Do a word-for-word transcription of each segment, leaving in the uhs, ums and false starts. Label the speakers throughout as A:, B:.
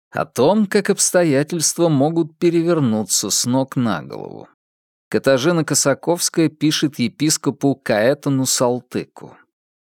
A: О том, как обстоятельства могут перевернуться с ног на голову. Катажина Косаковская пишет епископу Каэтану Салтыку.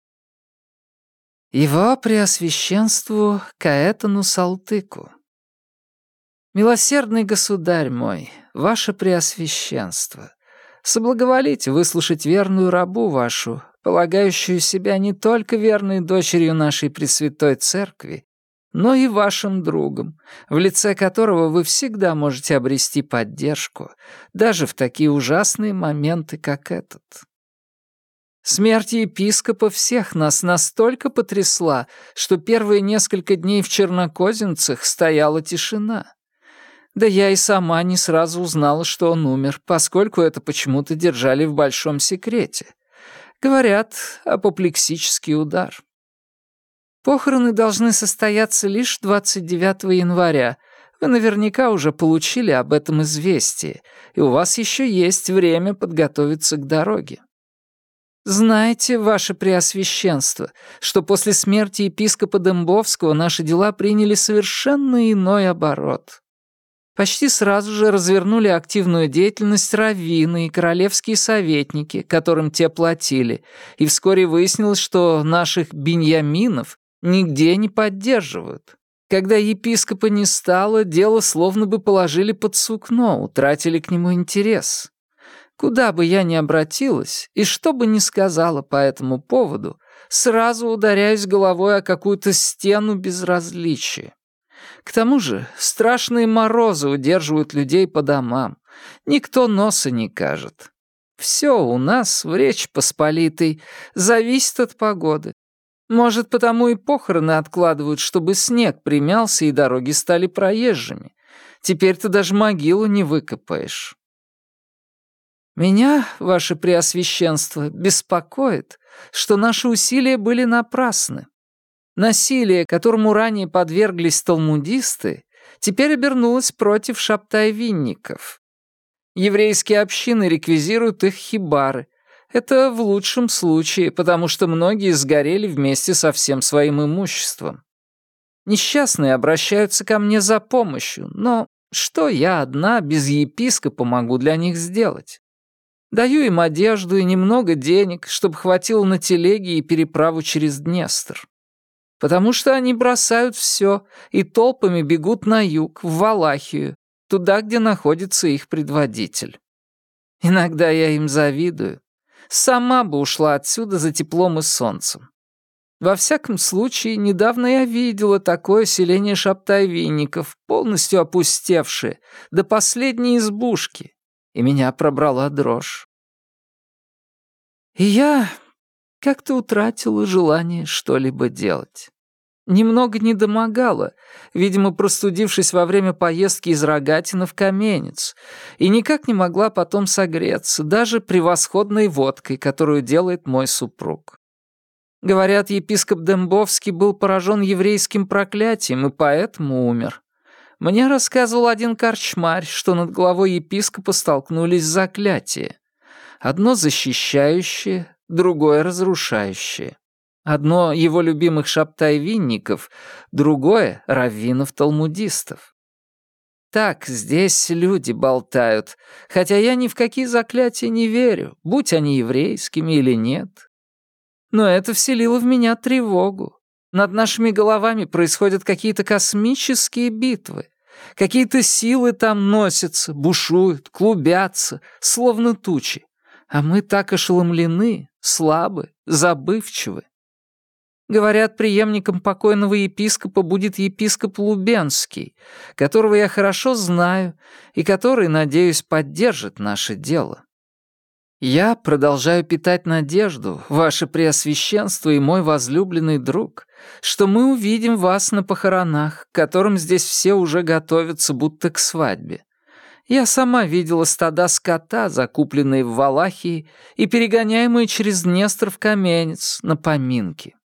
A: Его Преосвященству Каэтану Салтыку. Милосердный государь мой, ваше Преосвященство, соблаговолите выслушать верную рабу вашу, полагающую себя не только верной дочерью нашей Пресвятой Церкви, но и вашим другом, в лице которого вы всегда можете обрести поддержку, даже в такие ужасные моменты, как этот. Смерть епископа всех нас настолько потрясла, что первые несколько дней в Чернокозинцах стояла тишина. Да я и сама не сразу узнала, что он умер, поскольку это почему-то держали в большом секрете. Говорят, апоплексический удар. Похороны должны состояться лишь двадцать девятого января. Вы наверняка уже получили об этом известие, и у вас еще есть время подготовиться к дороге. Знаете, ваше Преосвященство, что после смерти епископа Дембовского наши дела приняли совершенно иной оборот. Почти сразу же развернули активную деятельность раввины и королевские советники, которым те платили, и вскоре выяснилось, что наших беньяминов нигде не поддерживают. Когда епископа не стало, дело словно бы положили под сукно, утратили к нему интерес. Куда бы я ни обратилась, и что бы ни сказала по этому поводу, сразу ударяюсь головой о какую-то стену безразличия. К тому же страшные морозы удерживают людей по домам. Никто носа не кажет. Все у нас в Речи Посполитой зависит от погоды. Может, потому и похороны откладывают, чтобы снег примялся и дороги стали проезжими. Теперь-то даже могилу не выкопаешь. Меня, ваше Преосвященство, беспокоит, что наши усилия были напрасны. Насилие, которому ранее подверглись талмудисты, теперь обернулось против шабтай-винников. Еврейские общины реквизируют их хибары. Это в лучшем случае, потому что многие сгорели вместе со всем своим имуществом. Несчастные обращаются ко мне за помощью, но что я одна без епископа могу для них сделать? Даю им одежду и немного денег, чтобы хватило на телеги и переправу через Днестр. Потому что они бросают все и толпами бегут на юг, в Валахию, туда, где находится их предводитель. Иногда я им завидую. Сама бы ушла отсюда за теплом и солнцем. Во всяком случае, недавно я видела такое селение шабтай-винников, полностью опустевшее, до последней избушки, и меня пробрала дрожь. И я как-то утратила желание что-либо делать. Немного недомогала, видимо, простудившись во время поездки из Рогатина в Каменец, и никак не могла потом согреться, даже превосходной водкой, которую делает мой супруг. Говорят, епископ Дембовский был поражен еврейским проклятием и поэтому умер. Мне рассказывал один корчмарь, что над головой епископа столкнулись заклятия. Одно защищающее, другое разрушающее. Одно его любимых шабтай-винников, другое — раввинов-талмудистов. Так здесь люди болтают, хотя я ни в какие заклятия не верю, будь они еврейскими или нет. Но это вселило в меня тревогу. Над нашими головами происходят какие-то космические битвы. Какие-то силы там носятся, бушуют, клубятся, словно тучи. А мы так ошеломлены, слабы, забывчивы. Говорят, преемником покойного епископа будет епископ Лубенский, которого я хорошо знаю и который, надеюсь, поддержит наше дело. Я продолжаю питать надежду, ваше Преосвященство и мой возлюбленный друг, что мы увидим вас на похоронах, к которым здесь все уже готовятся, будто к свадьбе. Я сама видела стада скота, закупленные в Валахии и перегоняемые через Днестр в Каменец на поминки.